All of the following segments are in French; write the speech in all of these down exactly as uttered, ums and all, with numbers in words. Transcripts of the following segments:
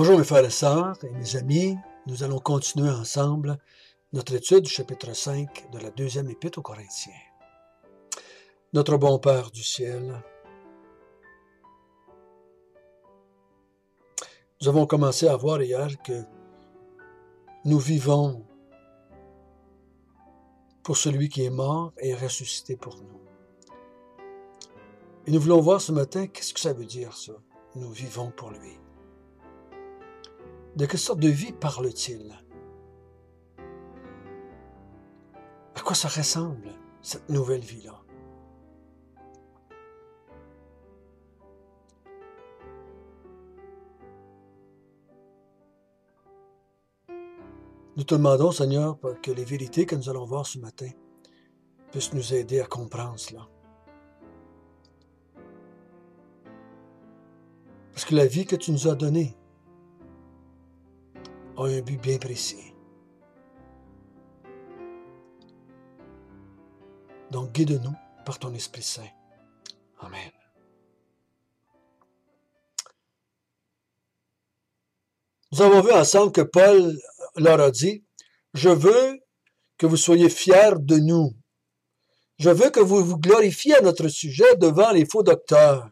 Bonjour mes frères et sœurs et mes amis, nous allons continuer ensemble notre étude du chapitre cinq de la deuxième épître aux Corinthiens. Notre bon Père du ciel, nous avons commencé à voir hier que nous vivons pour celui qui est mort et est ressuscité pour nous. Et nous voulons voir ce matin, qu'est-ce que ça veut dire ça? Nous vivons pour lui. De quelle sorte de vie parle-t-il? À quoi ça ressemble, cette nouvelle vie-là? Nous te demandons, Seigneur, que les vérités que nous allons voir ce matin puissent nous aider à comprendre cela. Parce que la vie que tu nous as donnée a un but bien précis. Donc, guide-nous par ton Esprit Saint. Amen. Nous avons vu ensemble que Paul leur a dit, « Je veux que vous soyez fiers de nous. Je veux que vous vous glorifiez à notre sujet devant les faux docteurs.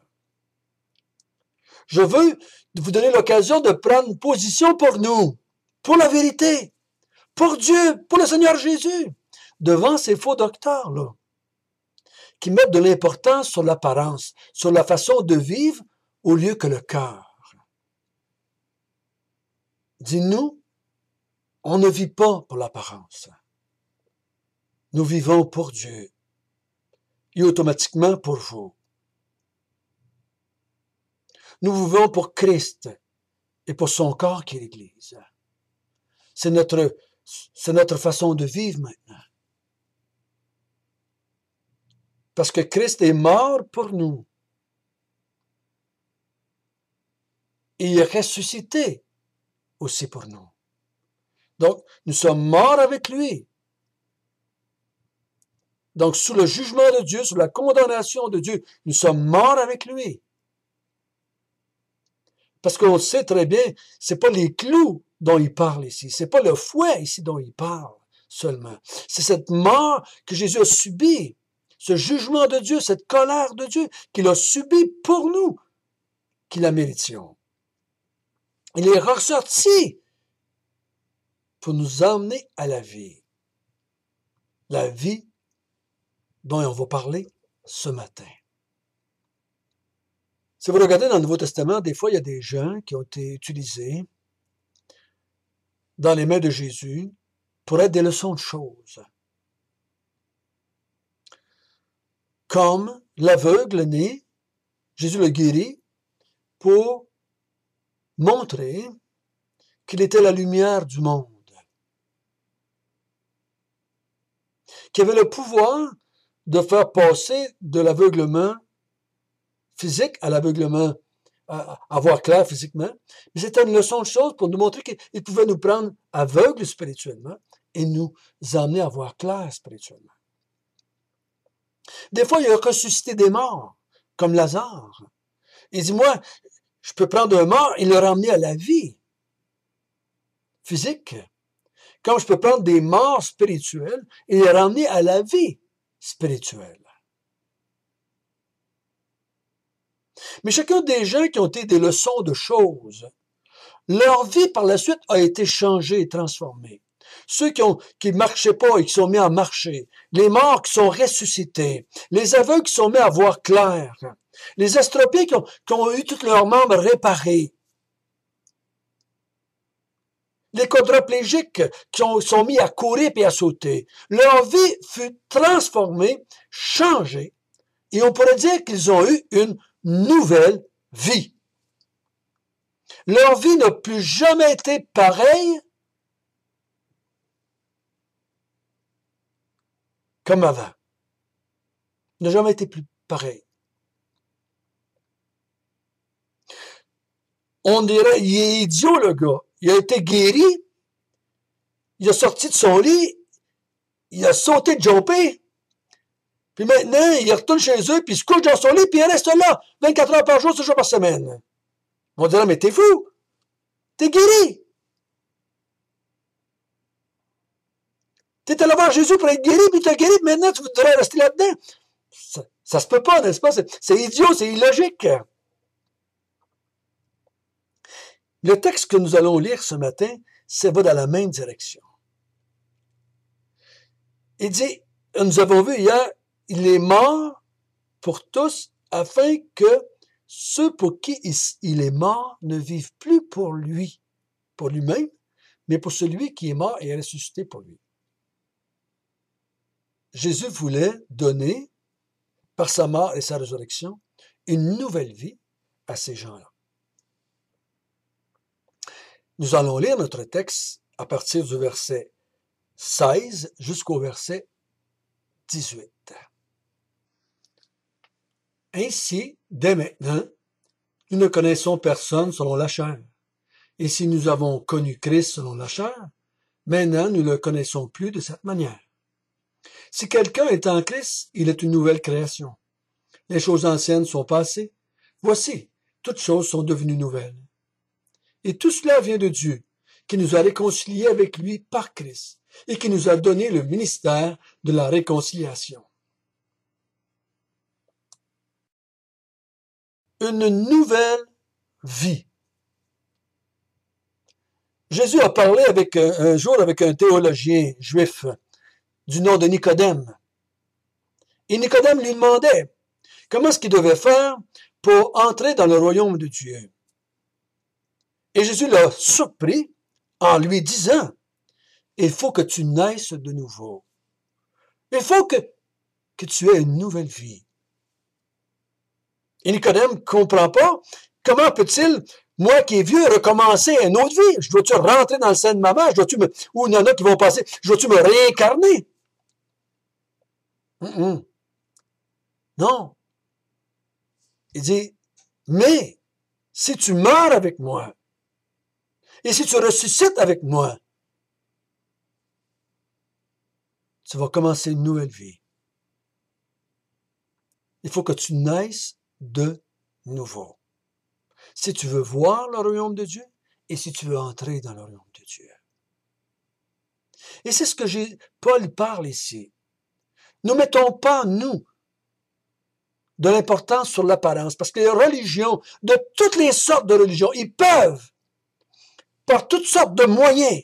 Je veux vous donner l'occasion de prendre position pour nous, pour la vérité, pour Dieu, pour le Seigneur Jésus, devant ces faux docteurs-là, qui mettent de l'importance sur l'apparence, sur la façon de vivre au lieu que le cœur. Dis-nous, on ne vit pas pour l'apparence. Nous vivons pour Dieu et automatiquement pour vous. Nous vivons pour Christ et pour son corps qui est l'Église. C'est notre, c'est notre façon de vivre maintenant. Parce que Christ est mort pour nous. Et il est ressuscité aussi pour nous. Donc, nous sommes morts avec lui. Donc, sous le jugement de Dieu, sous la condamnation de Dieu, nous sommes morts avec lui. Parce qu'on sait très bien, c'est pas les clous dont il parle ici, c'est pas le fouet ici dont il parle seulement. C'est cette mort que Jésus a subie, ce jugement de Dieu, cette colère de Dieu qu'il a subie pour nous, qu'il la méritions. Il est ressorti pour nous emmener à la vie. La vie dont on va parler ce matin. Si vous regardez dans le Nouveau Testament, des fois, il y a des gens qui ont été utilisés dans les mains de Jésus pour être des leçons de choses. Comme l'aveugle né, Jésus le guérit pour montrer qu'il était la lumière du monde. Qui avait le pouvoir de faire passer de l'aveuglement physique à l'aveuglement, à, à voir clair physiquement. Mais c'était une leçon de choses pour nous montrer qu'il pouvait nous prendre aveugles spirituellement et nous emmener à voir clair spirituellement. Des fois, il a ressuscité des morts, comme Lazare. Il dit, moi, je peux prendre un mort et le ramener à la vie physique. Comme je peux prendre des morts spirituels et les ramener à la vie spirituelle. Mais chacun des gens qui ont été des leçons de choses, leur vie par la suite a été changée et transformée. Ceux qui ont, qui marchaient pas et qui sont mis à marcher, les morts qui sont ressuscités, les aveugles qui sont mis à voir clair, les estropiés qui ont, qui ont eu tous leurs membres réparés, les quadriplégiques qui ont, sont mis à courir et à sauter. Leur vie fut transformée, changée, et on pourrait dire qu'ils ont eu une nouvelle vie. Leur vie n'a plus jamais été pareille comme avant. N'a jamais été plus pareil. On dirait, il est idiot le gars. Il a été guéri, il a sorti de son lit, il a sauté de jumpé, puis maintenant, il retourne chez eux, puis il se couche dans son lit, puis il reste là, vingt-quatre heures par jour, sept jours par semaine. On dirait, mais t'es fou! T'es guéri. T'es allé voir Jésus pour être guéri, puis t'as guéri, maintenant tu voudrais rester là-dedans. Ça, ça se peut pas, n'est-ce pas? C'est idiot, c'est illogique. Le texte que nous allons lire ce matin, ça va dans la même direction. Il dit, nous avons vu hier, il est mort pour tous, afin que ceux pour qui il est mort ne vivent plus pour lui, pour lui-même, mais pour celui qui est mort et est ressuscité pour lui. Jésus voulait donner, par sa mort et sa résurrection, une nouvelle vie à ces gens-là. Nous allons lire notre texte à partir du verset seize jusqu'au verset dix-huit. Ainsi, dès maintenant, nous ne connaissons personne selon la chair. Et si nous avons connu Christ selon la chair, maintenant nous ne le connaissons plus de cette manière. Si quelqu'un est en Christ, il est une nouvelle création. Les choses anciennes sont passées. Voici, toutes choses sont devenues nouvelles. Et tout cela vient de Dieu, qui nous a réconciliés avec lui par Christ, et qui nous a donné le ministère de la réconciliation. Une nouvelle vie. Jésus a parlé avec un, un jour avec un théologien juif du nom de Nicodème. Et Nicodème lui demandait comment est-ce qu'il devait faire pour entrer dans le royaume de Dieu. Et Jésus l'a surpris en lui disant, il faut que tu naisses de nouveau. Il faut que, que tu aies une nouvelle vie. Et Nicodème ne comprend pas, comment peut-il, moi qui est vieux, recommencer une autre vie? Je dois-tu rentrer dans le sein de ma mère? Je dois-tu me, ou il y en a qui vont passer, je dois-tu me réincarner? Mm-mm. Non. Il dit, mais si tu meurs avec moi, et si tu ressuscites avec moi, tu vas commencer une nouvelle vie. Il faut que tu naisses de nouveau. Si tu veux voir le royaume de Dieu et si tu veux entrer dans le royaume de Dieu. Et c'est ce que j'ai, Paul parle ici. Ne mettons pas, nous, de l'importance sur l'apparence, parce que les religions, de toutes les sortes de religions, ils peuvent, par toutes sortes de moyens,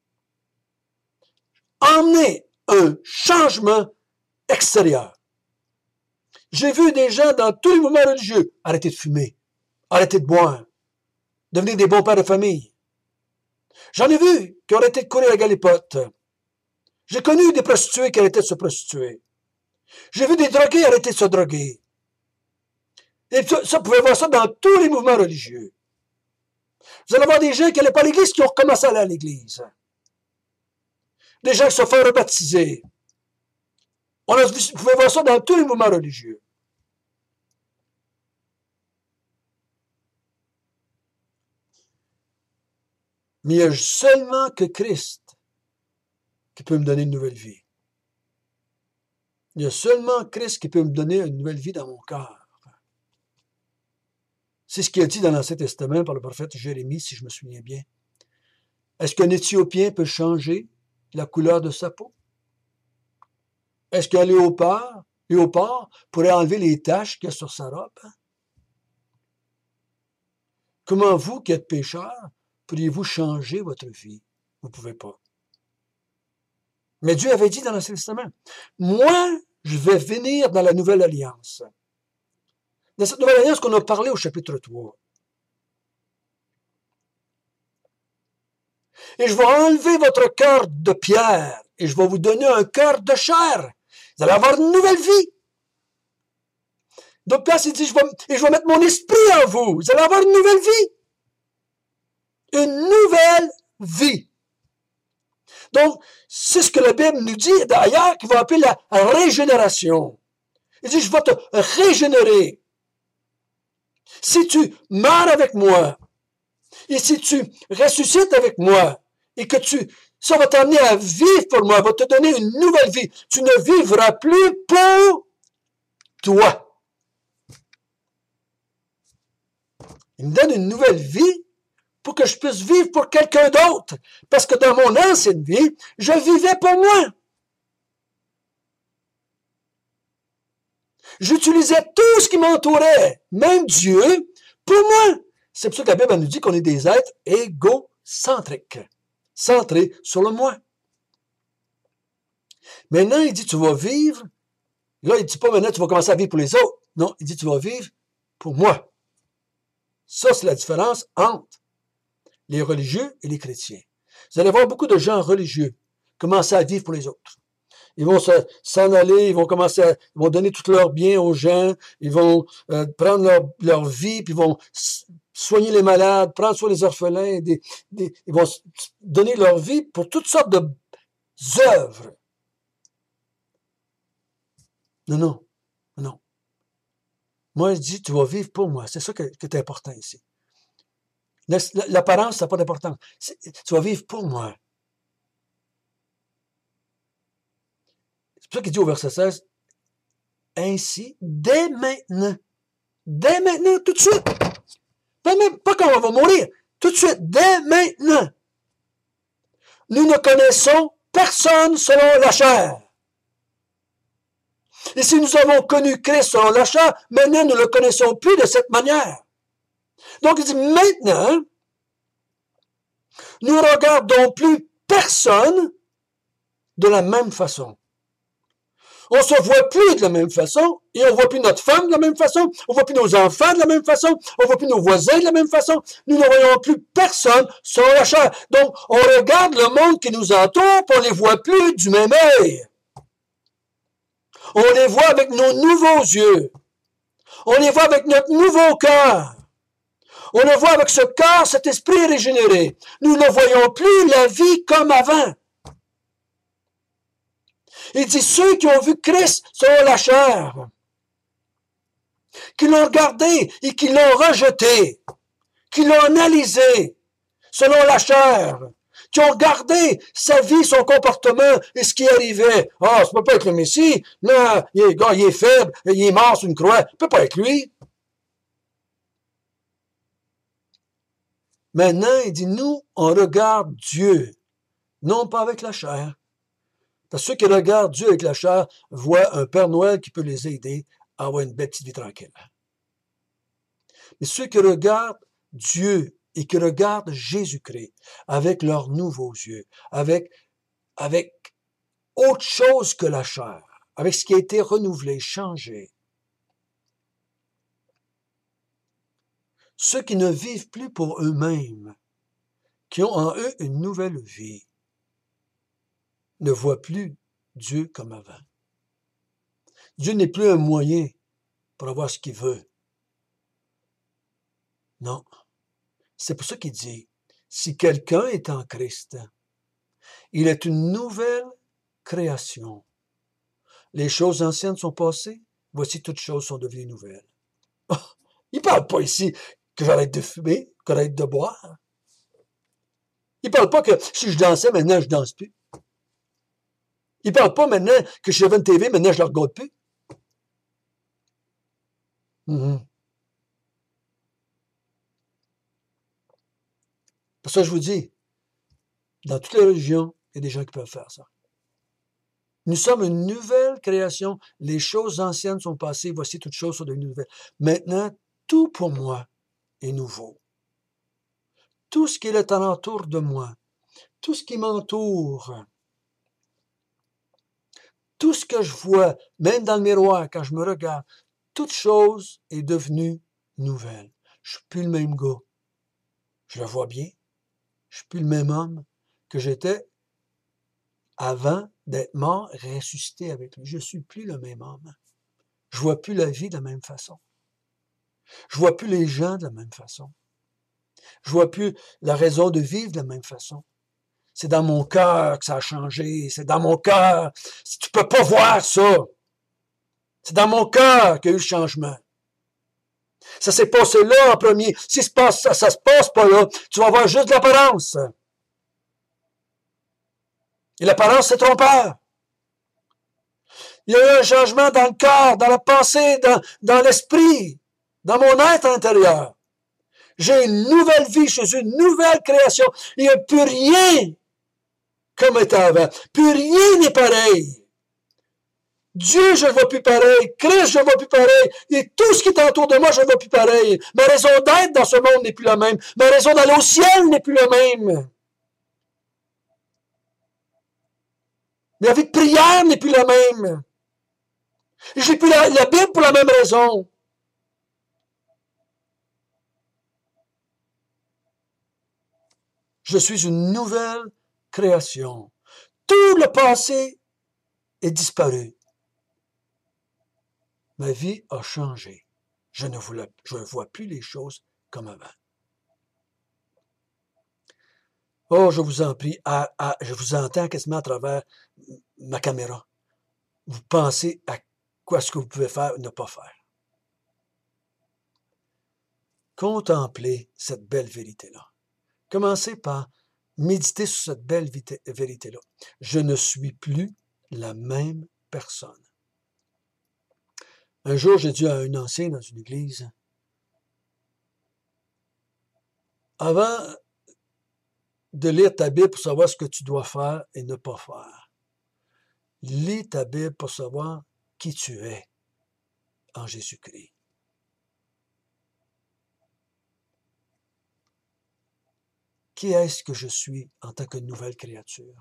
emmener un changement extérieur. J'ai vu des gens dans tous les mouvements religieux arrêter de fumer, arrêter de boire, devenir des bons pères de famille. J'en ai vu qui ont arrêté de courir à galipote. J'ai connu des prostituées qui arrêtaient de se prostituer. J'ai vu des drogués arrêter de se droguer. Et ça, ça, vous pouvez voir ça dans tous les mouvements religieux. Vous allez voir des gens qui n'allaient pas à l'église qui ont recommencé à aller à l'église. Des gens qui se font rebaptiser. On a, vous pouvez voir ça dans tous les mouvements religieux. Mais il n'y a seulement que Christ qui peut me donner une nouvelle vie. Il y a seulement Christ qui peut me donner une nouvelle vie dans mon cœur. C'est ce qui est dit dans l'Ancien Testament par le prophète Jérémie, si je me souviens bien. Est-ce qu'un Éthiopien peut changer la couleur de sa peau? Est-ce qu'un léopard, léopard pourrait enlever les taches qu'il y a sur sa robe? Comment vous, qui êtes pécheur, pourriez-vous changer votre vie? Vous ne pouvez pas. Mais Dieu avait dit dans l'Ancien Testament, moi, je vais venir dans la nouvelle alliance. Dans cette nouvelle alliance qu'on a parlé au chapitre trois. Et je vais enlever votre cœur de pierre et je vais vous donner un cœur de chair. Vous allez avoir une nouvelle vie. D'autre place, il dit, je vais, et je vais mettre mon esprit en vous. Vous allez avoir une nouvelle vie. Une nouvelle vie. Donc, c'est ce que la Bible nous dit d'ailleurs, qu'il va appeler la régénération. Il dit, je vais te régénérer. Si tu meurs avec moi, et si tu ressuscites avec moi, et que tu, ça va t'amener à vivre pour moi, va te donner une nouvelle vie. Tu ne vivras plus pour toi. Il me donne une nouvelle vie pour que je puisse vivre pour quelqu'un d'autre. Parce que dans mon ancienne vie, je vivais pour moi. J'utilisais tout ce qui m'entourait, même Dieu, pour moi. C'est pour ça que la Bible nous dit qu'on est des êtres égocentriques, centrés sur le moi. Maintenant, il dit, tu vas vivre. Là, il ne dit pas maintenant, tu vas commencer à vivre pour les autres. Non, il dit, tu vas vivre pour moi. Ça, c'est la différence entre les religieux et les chrétiens. Vous allez voir beaucoup de gens religieux commencer à vivre pour les autres. Ils vont s'en aller, ils vont commencer à, ils vont donner tout leur bien aux gens, ils vont euh, prendre leur, leur vie, puis ils vont soigner les malades, prendre soin des orphelins, des, des, ils vont donner leur vie pour toutes sortes de œuvres. Non, non, non. Moi, je dis, tu vas vivre pour moi. C'est ça qui est important ici. L'apparence, ça n'a pas d'importance. Tu vas vivre pour moi. C'est pour ça qu'il dit au verset seize, ainsi, dès maintenant, dès maintenant, tout de suite, pas, même, pas quand on va mourir, tout de suite, dès maintenant, nous ne connaissons personne selon la chair. Et si nous avons connu Christ selon la chair, maintenant nous ne le connaissons plus de cette manière. Donc il dit, maintenant, nous ne regardons plus personne de la même façon. On ne se voit plus de la même façon, et on ne voit plus notre femme de la même façon, on ne voit plus nos enfants de la même façon, on ne voit plus nos voisins de la même façon, nous ne voyons plus personne selon la chair. Donc, on regarde le monde qui nous entoure, puis on ne les voit plus du même œil. On les voit avec nos nouveaux yeux. On les voit avec notre nouveau cœur. On le voit avec ce cœur, cet esprit régénéré. Nous ne voyons plus la vie comme avant. Il dit, ceux qui ont vu Christ selon la chair, qui l'ont regardé et qui l'ont rejeté, qui l'ont analysé selon la chair, qui ont regardé sa vie, son comportement et ce qui arrivait. Ah, oh, ça peut pas être le Messie. Non, il est, gars, il est faible, il est mort sur une croix. Ça peut pas être lui. Maintenant, il dit, nous, on regarde Dieu, non pas avec la chair. Parce que ceux qui regardent Dieu avec la chair voient un Père Noël qui peut les aider à avoir une belle petite vie tranquille. Mais ceux qui regardent Dieu et qui regardent Jésus-Christ avec leurs nouveaux yeux, avec, avec autre chose que la chair, avec ce qui a été renouvelé, changé. Ceux qui ne vivent plus pour eux-mêmes, qui ont en eux une nouvelle vie, ne voient plus Dieu comme avant. Dieu n'est plus un moyen pour avoir ce qu'il veut. Non. C'est pour ça qu'il dit, si quelqu'un est en Christ, il est une nouvelle création. Les choses anciennes sont passées, voici toutes choses sont devenues nouvelles. Oh, il ne parle pas ici que j'arrête de fumer, que j'arrête de boire. Il ne parle pas que si je dansais, maintenant je ne danse plus. Il ne parle pas maintenant que si j'avais une T V, maintenant je ne la regarde plus. Mm-hmm. Pour ça, je vous dis, dans toutes les religions, il y a des gens qui peuvent faire ça. Nous sommes une nouvelle création. Les choses anciennes sont passées. Voici toutes choses sont devenues nouvelles. Maintenant, tout pour moi est nouveau. Tout ce qui est alentour de moi, tout ce qui m'entoure, tout ce que je vois, même dans le miroir, quand je me regarde, toute chose est devenue nouvelle. Je ne suis plus le même gars. Je le vois bien. Je ne suis plus le même homme que j'étais avant d'être mort, ressuscité avec lui. Je ne suis plus le même homme. Je ne vois plus la vie de la même façon. Je ne vois plus les gens de la même façon. Je ne vois plus la raison de vivre de la même façon. C'est dans mon cœur que ça a changé. C'est dans mon cœur. Tu ne peux pas voir ça. C'est dans mon cœur qu'il y a eu le changement. Ça s'est passé là en premier. Si ça ne se passe pas là, tu vas voir juste l'apparence. Et l'apparence, c'est trompeur. Il y a eu un changement dans le cœur, dans la pensée, dans, dans l'esprit, dans mon être intérieur. J'ai une nouvelle vie, je suis une nouvelle création. Il n'y a plus rien comme était avant. Plus rien n'est pareil. Dieu, je ne le vois plus pareil. Christ, je ne le vois plus pareil. Et tout ce qui est autour de moi, je ne le vois plus pareil. Ma raison d'être dans ce monde n'est plus la même. Ma raison d'aller au ciel n'est plus la même. Ma vie de prière n'est plus la même. J'ai plus la, la Bible pour la même raison. Je suis une nouvelle création. Tout le passé est disparu. Ma vie a changé. Je ne voulais, je ne vois plus les choses comme avant. Oh, je vous en prie, à, à, je vous entends quasiment à travers ma caméra. Vous pensez à quoi ce que vous pouvez faire ou ne pas faire. Contemplez cette belle vérité-là. Commencez par méditer sur cette belle vérité-là. Je ne suis plus la même personne. Un jour, j'ai dit à un ancien dans une église, avant de lire ta Bible pour savoir ce que tu dois faire et ne pas faire, lis ta Bible pour savoir qui tu es en Jésus-Christ. Qui est-ce que je suis en tant que nouvelle créature?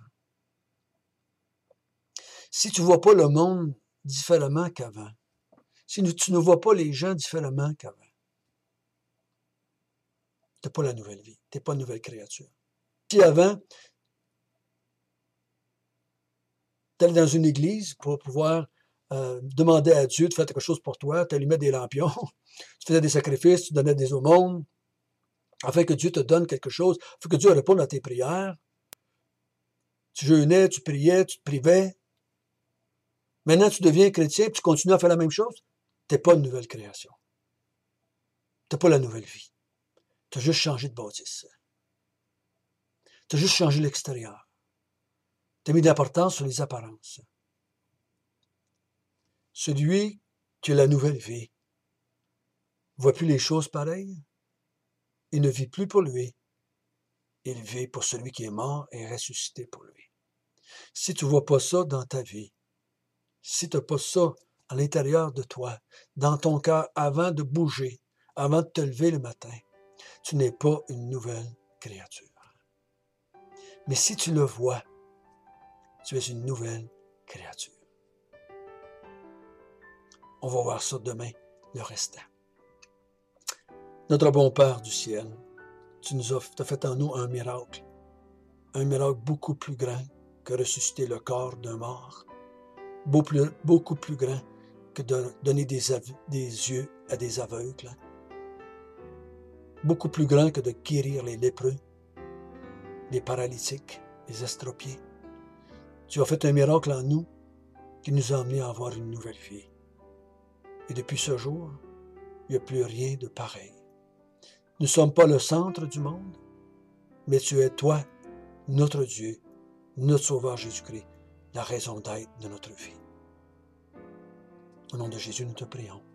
Si tu ne vois pas le monde différemment qu'avant, si tu ne vois pas les gens différemment qu'avant, tu n'as pas la nouvelle vie, tu n'es pas une nouvelle créature. Si avant, tu allais dans une église pour pouvoir euh, demander à Dieu de faire quelque chose pour toi, tu allumais des lampions, tu faisais des sacrifices, tu donnais des aumônes, afin que Dieu te donne quelque chose, afin que Dieu réponde à tes prières. Tu jeûnais, tu priais, tu te privais. Maintenant, tu deviens chrétien et tu continues à faire la même chose. Tu n'es pas une nouvelle création. Tu n'as pas la nouvelle vie. Tu as juste changé de bâtisse. Tu as juste changé l'extérieur. Tu as mis de l'importance sur les apparences. Celui qui a la nouvelle vie ne voit plus les choses pareilles. Il ne vit plus pour lui. Il vit pour celui qui est mort et ressuscité pour lui. Si tu ne vois pas ça dans ta vie, si tu n'as pas ça à l'intérieur de toi, dans ton cœur, avant de bouger, avant de te lever le matin, tu n'es pas une nouvelle créature. Mais si tu le vois, tu es une nouvelle créature. On va voir ça demain, le restant. Notre bon Père du ciel, tu nous as, tu as fait en nous un miracle, un miracle beaucoup plus grand que ressusciter le corps d'un mort, beaucoup plus, beaucoup plus grand que de donner des, des yeux à des aveugles, beaucoup plus grand que de guérir les lépreux, les paralytiques, les estropiés. Tu as fait un miracle en nous qui nous a amenés à avoir une nouvelle vie. Et depuis ce jour, il n'y a plus rien de pareil. Nous ne sommes pas le centre du monde, mais tu es toi, notre Dieu, notre Sauveur Jésus-Christ, la raison d'être de notre vie. Au nom de Jésus, nous te prions.